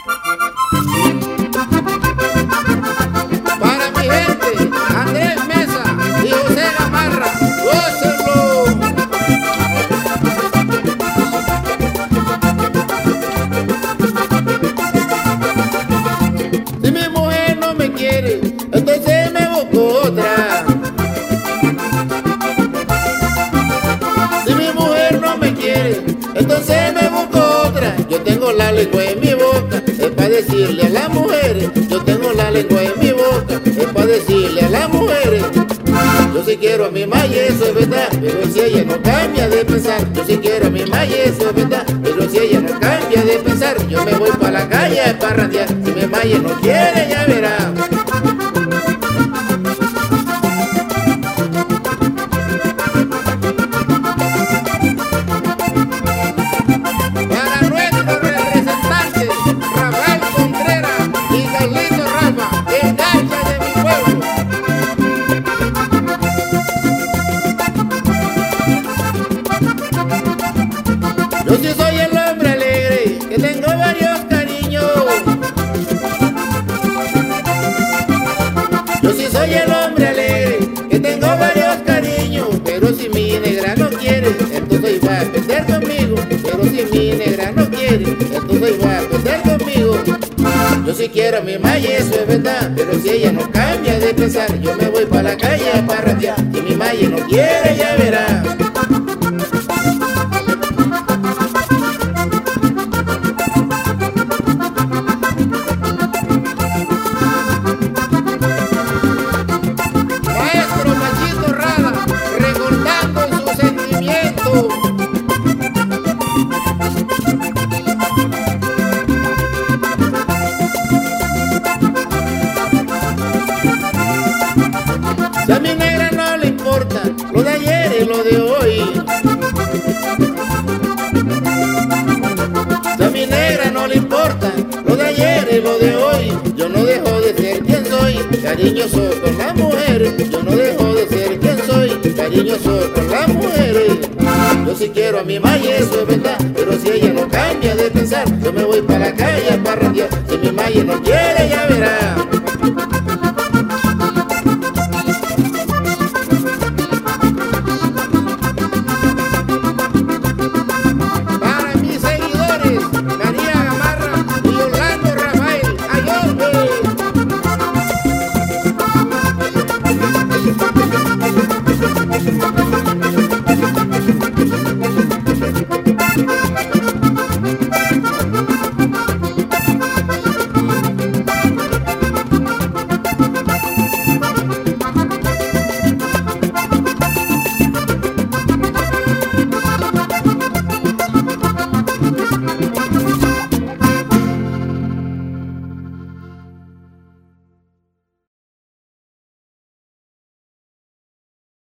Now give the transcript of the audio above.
Para mi gente, Andrés Mesa y José Gamarra, gócenlo. Si mi mujer no me quiere, entonces me busco otra. Si mi mujer no me quiere, entonces me busco otra. Yo tengo la lengua en mi boca, es para decirle a las mujeres. Yo tengo la lengua en mi boca, es para decirle a las mujeres. Yo sí quiero a mi maya, eso es verdad, pero si ella no cambia de pensar. Yo sí quiero a mi maya, eso es verdad, pero si ella no cambia de pensar. Yo me voy para la calle a parrandear, si mi maya no quiere ya verá. Para nuestros representantes, Rafael Contreras y Carlito Rafa, el gacha de mi pueblo. Yo sí soy el hombre alegre, que tengo varios cariños. Yo sí soy el hombre alegre, que tengo varios cariños. Pero si mi negra no quiere, entonces va a perder conmigo. Pero si mi negra no quiere, entonces va a perder conmigo. Yo sí quiero a mi maya, eso es verdad, pero si ella no cambia de pensar, yo me voy para la calle a parrandear. Si mi maya no quiere, ya verá. Maestro Machito Rada, recordando sus sentimientos. Si a mi negra no le importa lo de ayer y lo de hoy. Si a mi negra no le importa lo de ayer y lo de hoy, yo no dejo de ser quien soy, cariñoso con las mujeres. Yo no dejo de ser quien soy, cariñoso con las mujeres. Yo sí quiero a mi maya, eso es verdad, pero si ella no cambia de pensar, yo me voy para la calle a parrandear. Si mi maya no quiere, ya verá.